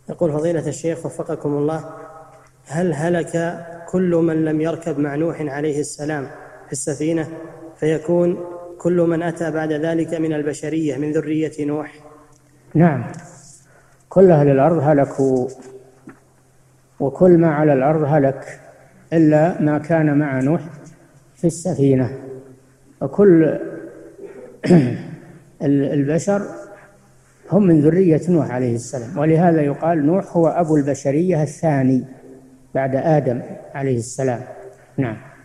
يقول فضيلة الشيخ وفقكم الله: هل هلك كل من لم يركب مع نوح عليه السلام في السفينة فيكون كل من أتى بعد ذلك من البشرية من ذرية نوح؟ نعم، كل أهل الأرض هلكوا، وكل ما على الأرض هلك إلا ما كان مع نوح في السفينة، وكل البشر هم من ذرية نوح عليه السلام، ولهذا يقال نوح هو أبو البشرية الثاني بعد آدم عليه السلام. نعم.